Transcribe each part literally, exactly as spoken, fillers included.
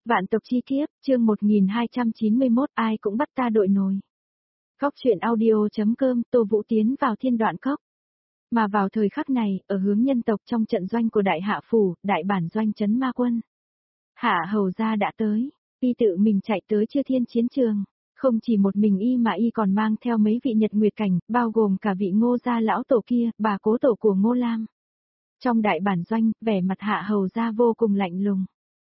Vạn tộc chi kiếp, chương một nghìn hai trăm chín mươi mốt, ai cũng bắt ta đội nồi. Cóc truyện audio.com, Tô Vũ tiến vào thiên đoạn cốc. Mà vào thời khắc này, ở hướng nhân tộc trong trận doanh của Đại Hạ Phủ, đại bản doanh trấn ma quân. Hạ hầu gia đã tới, y tự mình chạy tới Chư Thiên chiến trường. Không chỉ một mình y mà y còn mang theo mấy vị nhật nguyệt cảnh, bao gồm cả vị Ngô gia lão tổ kia, bà cố tổ của Ngô Lam. Trong đại bản doanh, vẻ mặt Hạ hầu gia vô cùng lạnh lùng.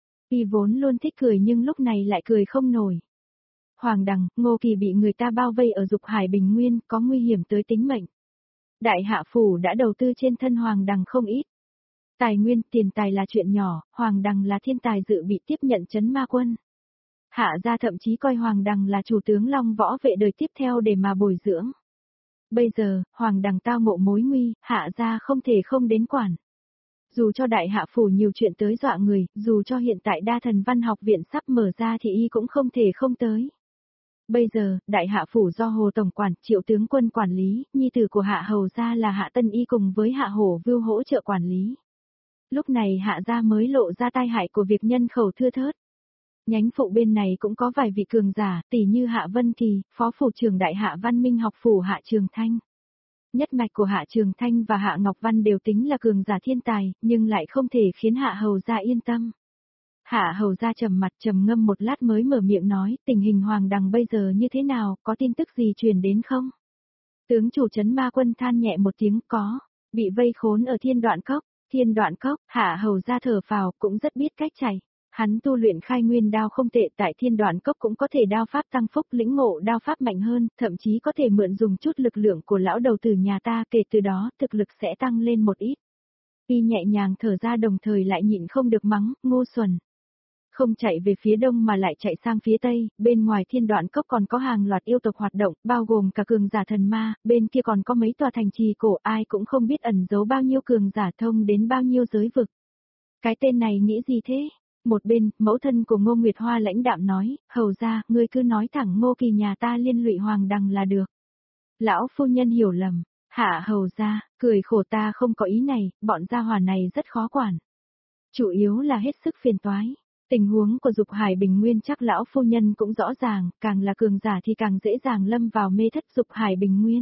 Y vốn luôn thích cười nhưng lúc này lại cười không nổi. Hoàng đằng, Ngô Kỳ bị người ta bao vây ở Dục Hải Bình Nguyên, có nguy hiểm tới tính mệnh. Đại Hạ Phủ đã đầu tư trên thân Hoàng đằng không ít. Tài nguyên, tiền tài là chuyện nhỏ, Hoàng đằng là thiên tài dự bị tiếp nhận trấn ma quân. Hạ gia thậm chí coi Hoàng đằng là chủ tướng Long Võ vệ đời tiếp theo để mà bồi dưỡng. Bây giờ, Hoàng đằng tao ngộ mối nguy, Hạ gia không thể không đến quản. Dù cho Đại Hạ Phủ nhiều chuyện tới dọa người, dù cho hiện tại Đa Thần Văn học viện sắp mở ra thì y cũng không thể không tới. Bây giờ, Đại Hạ Phủ do Hồ Tổng quản, Triệu tướng quân quản lý, nhi tử của Hạ hầu gia là Hạ Tân Y cùng với Hạ Hổ Vưu hỗ trợ quản lý. Lúc này Hạ gia mới lộ ra tai hại của việc nhân khẩu thưa thớt. Nhánh phụ bên này cũng có vài vị cường giả, tỷ như Hạ Vân Kỳ, phó phủ trưởng Đại Hạ Văn Minh học phủ Hạ Trường Thanh. Nhất mạch của Hạ Trường Thanh và Hạ Ngọc Văn đều tính là cường giả thiên tài, nhưng lại không thể khiến Hạ hầu gia yên tâm. Hạ hầu gia trầm mặt trầm ngâm một lát mới mở miệng nói, tình hình Hoàng đằng bây giờ như thế nào, có tin tức gì truyền đến không? Tướng chủ trấn ma quân than nhẹ một tiếng, có, bị vây khốn ở thiên đoạn cốc. Thiên đoạn cốc, Hạ hầu gia thở phào, cũng rất biết cách chạy. Hắn tu luyện khai nguyên đao không tệ, tại thiên đoạn cốc cũng có thể đao pháp tăng phúc, lĩnh ngộ đao pháp mạnh hơn, thậm chí có thể mượn dùng chút lực lượng của lão đầu tử nhà ta, kể từ đó thực lực sẽ tăng lên một ít. Y nhẹ nhàng thở ra đồng thời lại nhịn không được mắng, ngu xuẩn. Không chạy về phía đông mà lại chạy sang phía tây, bên ngoài thiên đoạn cốc còn có hàng loạt yêu tộc hoạt động, bao gồm cả cường giả thần ma, bên kia còn có mấy tòa thành trì cổ, ai cũng không biết ẩn giấu bao nhiêu cường giả thông đến bao nhiêu giới vực. Cái tên này nghĩ gì thế? Một bên, mẫu thân của Ngô Nguyệt Hoa lãnh đạm nói, hầu ra, ngươi cứ nói thẳng Ngô Kỳ nhà ta liên lụy Hoàng đằng là được. Lão phu nhân hiểu lầm, Hạ hầu ra, cười khổ, ta không có ý này, bọn gia hỏa này rất khó quản. Chủ yếu là hết sức phiền toái. Tình huống của Dục Hải Bình Nguyên chắc lão phu nhân cũng rõ ràng, càng là cường giả thì càng dễ dàng lâm vào mê thất Dục Hải Bình Nguyên.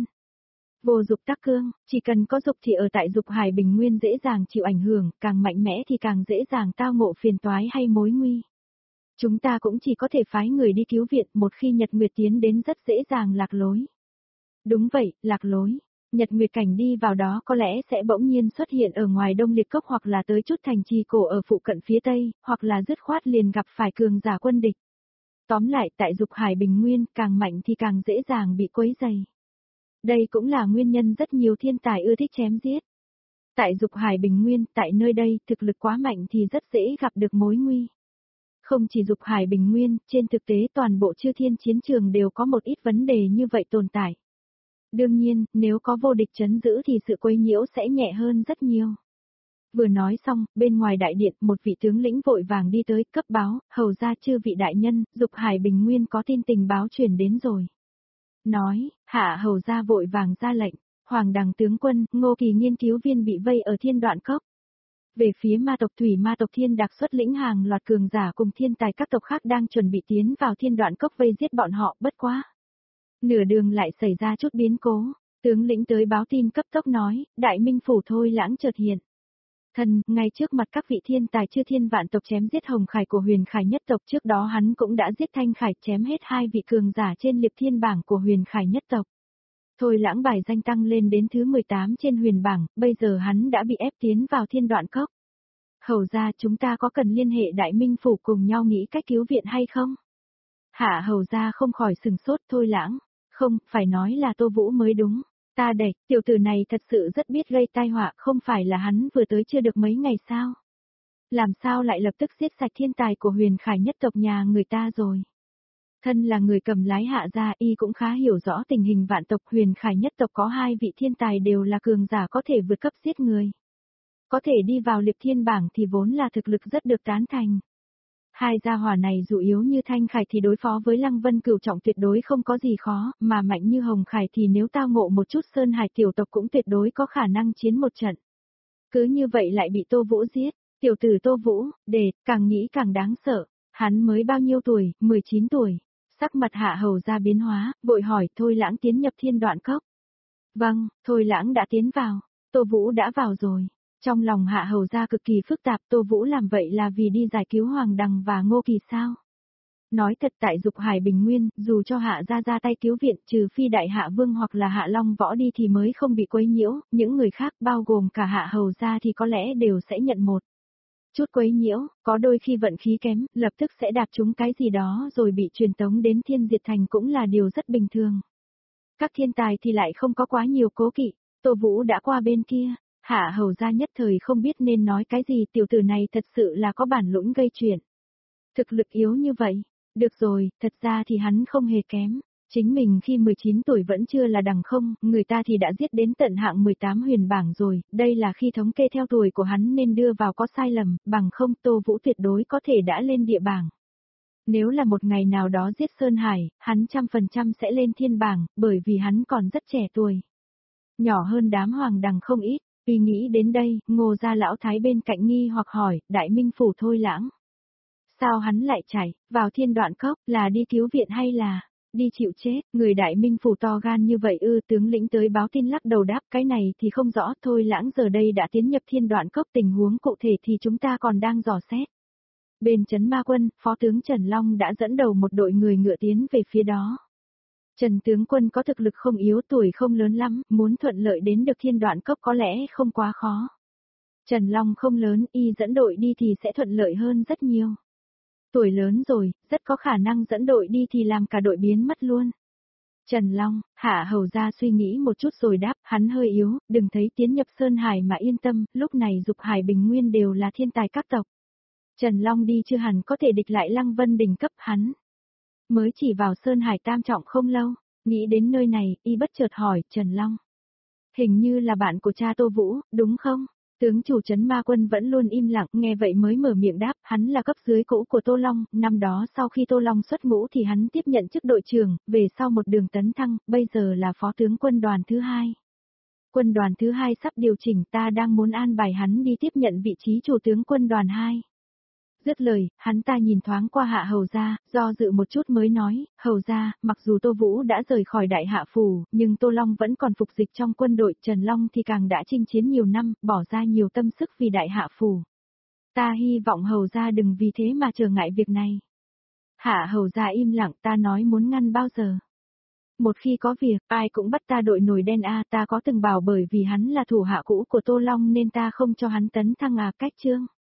Vô dục tắc cương, chỉ cần có dục thì ở tại Dục Hải Bình Nguyên dễ dàng chịu ảnh hưởng, càng mạnh mẽ thì càng dễ dàng tao ngộ phiền toái hay mối nguy. Chúng ta cũng chỉ có thể phái người đi cứu viện, một khi Nhật Nguyệt tiến đến rất dễ dàng lạc lối. Đúng vậy, lạc lối. Nhật Nguyệt cảnh đi vào đó có lẽ sẽ bỗng nhiên xuất hiện ở ngoài Đông Liệt Cốc hoặc là tới chút thành trì cổ ở phụ cận phía Tây, hoặc là dứt khoát liền gặp phải cường giả quân địch. Tóm lại, tại Dục Hải Bình Nguyên, càng mạnh thì càng dễ dàng bị quấy dày. Đây cũng là nguyên nhân rất nhiều thiên tài ưa thích chém giết. Tại Dục Hải Bình Nguyên, tại nơi đây, thực lực quá mạnh thì rất dễ gặp được mối nguy. Không chỉ Dục Hải Bình Nguyên, trên thực tế toàn bộ Chư Thiên chiến trường đều có một ít vấn đề như vậy tồn tại. Đương nhiên, nếu có vô địch trấn giữ thì sự quấy nhiễu sẽ nhẹ hơn rất nhiều. Vừa nói xong, bên ngoài đại điện, một vị tướng lĩnh vội vàng đi tới, cấp báo, hầu ra chư vị đại nhân, Dục Hải Bình Nguyên có tin tình báo truyền đến rồi. Nói, Hạ hầu ra vội vàng ra lệnh, Hoàng đằng tướng quân, Ngô Kỳ nghiên cứu viên bị vây ở thiên đoạn cốc. Về phía ma tộc Thủy ma tộc Thiên Đạc xuất lĩnh hàng loạt cường giả cùng thiên tài các tộc khác đang chuẩn bị tiến vào thiên đoạn cốc vây giết bọn họ, bất quá. Nửa đường lại xảy ra chút biến cố, tướng lĩnh tới báo tin cấp tốc nói, Đại Minh Phủ Thôi Lãng chợt hiện. Thần, ngay trước mặt các vị thiên tài Chư Thiên vạn tộc chém giết Hồng Khải của Huyền Khải nhất tộc, trước đó hắn cũng đã giết Thanh Khải, chém hết hai vị cường giả trên liệp thiên bảng của Huyền Khải nhất tộc. Thôi Lãng bài danh tăng lên đến thứ mười tám trên huyền bảng, bây giờ hắn đã bị ép tiến vào thiên đoạn cốc. Hầu ra, chúng ta có cần liên hệ Đại Minh Phủ cùng nhau nghĩ cách cứu viện hay không? Hạ hầu ra không khỏi sừng sốt. Thôi Lãng, không, phải nói là Tô Vũ mới đúng. Ta đẩy, tiểu tử này thật sự rất biết gây tai họa, không phải là hắn vừa tới chưa được mấy ngày sao? Làm sao lại lập tức giết sạch thiên tài của Huyền Khải nhất tộc nhà người ta rồi? Thân là người cầm lái Hạ gia, y cũng khá hiểu rõ tình hình vạn tộc. Huyền Khải nhất tộc có hai vị thiên tài đều là cường giả có thể vượt cấp giết người. Có thể đi vào liệp thiên bảng thì vốn là thực lực rất được tán thành. Hai gia hỏa này dù yếu như Thanh Khải thì đối phó với Lăng Vân Cửu Trọng tuyệt đối không có gì khó, mà mạnh như Hồng Khải thì nếu tao ngộ một chút Sơn Hải tiểu tộc cũng tuyệt đối có khả năng chiến một trận. Cứ như vậy lại bị Tô Vũ giết, tiểu tử Tô Vũ, để, càng nghĩ càng đáng sợ. Hắn mới bao nhiêu tuổi, mười chín tuổi. Sắc mặt Hạ Hầu ra biến hóa, vội hỏi Thôi Lãng tiến nhập Thiên Đoạn Cốc. Vâng, Thôi Lãng đã tiến vào, Tô Vũ đã vào rồi. Trong lòng Hạ Hầu ra cực kỳ phức tạp, Tô Vũ làm vậy là vì đi giải cứu Hoàng Đằng và Ngô Kỳ sao? Nói thật tại Dục Hải Bình Nguyên, dù cho Hạ ra ra tay cứu viện trừ phi Đại Hạ Vương hoặc là Hạ Long Võ đi thì mới không bị quấy nhiễu, những người khác bao gồm cả Hạ Hầu ra thì có lẽ đều sẽ nhận một chút quấy nhiễu, có đôi khi vận khí kém, lập tức sẽ đạp trúng cái gì đó rồi bị truyền tống đến Thiên Diệt Thành cũng là điều rất bình thường. Các thiên tài thì lại không có quá nhiều cố kỵ, Tô Vũ đã qua bên kia, Hạ Hầu ra nhất thời không biết nên nói cái gì, tiểu tử này thật sự là có bản lĩnh gây chuyện. Thực lực yếu như vậy, được rồi, thật ra thì hắn không hề kém. Chính mình khi mười chín tuổi vẫn chưa là đằng không, người ta thì đã giết đến tận hạng mười tám huyền bảng rồi, đây là khi thống kê theo tuổi của hắn nên đưa vào có sai lầm, bằng không Tô Vũ tuyệt đối có thể đã lên địa bảng. Nếu là một ngày nào đó giết Sơn Hải, hắn trăm phần trăm sẽ lên thiên bảng, bởi vì hắn còn rất trẻ tuổi. Nhỏ hơn đám Hoàng Đằng không ít, vì nghĩ đến đây, Ngô gia lão thái bên cạnh nghi hoặc hỏi, Đại Minh Phủ Thôi Lãng. Sao hắn lại chạy, vào Thiên Đoạn Cốc, là đi cứu viện hay là đi chịu chết? Người Đại Minh Phủ to gan như vậy ư? Tướng lĩnh tới báo tin lắc đầu đáp, cái này thì không rõ. Thôi Lãng giờ đây đã tiến nhập Thiên Đoạn Cốc, tình huống cụ thể thì chúng ta còn đang dò xét. Bên Trấn Ma Quân, Phó tướng Trần Long đã dẫn đầu một đội người ngựa tiến về phía đó. Trần tướng quân có thực lực không yếu, tuổi không lớn lắm, muốn thuận lợi đến được Thiên Đoạn Cốc có lẽ không quá khó. Trần Long không lớn, y dẫn đội đi thì sẽ thuận lợi hơn rất nhiều. Tuổi lớn rồi, rất có khả năng dẫn đội đi thì làm cả đội biến mất luôn. Trần Long, Hạ Hầu ra suy nghĩ một chút rồi đáp, hắn hơi yếu, đừng thấy tiến nhập Sơn Hải mà yên tâm, lúc này Dục Hải Bình Nguyên đều là thiên tài các tộc. Trần Long đi chưa hẳn có thể địch lại Lăng Vân đỉnh cấp hắn. Mới chỉ vào Sơn Hải tam trọng không lâu, nghĩ đến nơi này, y bất chợt hỏi, Trần Long. Hình như là bạn của cha Tô Vũ, đúng không? Tướng chủ Trấn Ma Quân vẫn luôn im lặng, nghe vậy mới mở miệng đáp, hắn là cấp dưới cũ của Tô Long, năm đó sau khi Tô Long xuất ngũ thì hắn tiếp nhận chức đội trưởng, về sau một đường tấn thăng, bây giờ là phó tướng quân đoàn thứ hai. Quân đoàn thứ hai sắp điều chỉnh, ta đang muốn an bài hắn đi tiếp nhận vị trí chủ tướng quân đoàn hai. Dứt lời, hắn ta nhìn thoáng qua Hạ Hầu gia, do dự một chút mới nói, Hầu gia, mặc dù Tô Vũ đã rời khỏi Đại Hạ Phủ, nhưng Tô Long vẫn còn phục dịch trong quân đội, Trần Long thì càng đã chinh chiến nhiều năm, bỏ ra nhiều tâm sức vì Đại Hạ Phủ. Ta hy vọng Hầu gia đừng vì thế mà trở ngại việc này. Hạ Hầu gia im lặng, ta nói muốn ngăn bao giờ. Một khi có việc, ai cũng bắt ta đội nổi đen a, ta có từng bảo bởi vì hắn là thủ hạ cũ của Tô Long nên ta không cho hắn tấn thăng à, cách chương.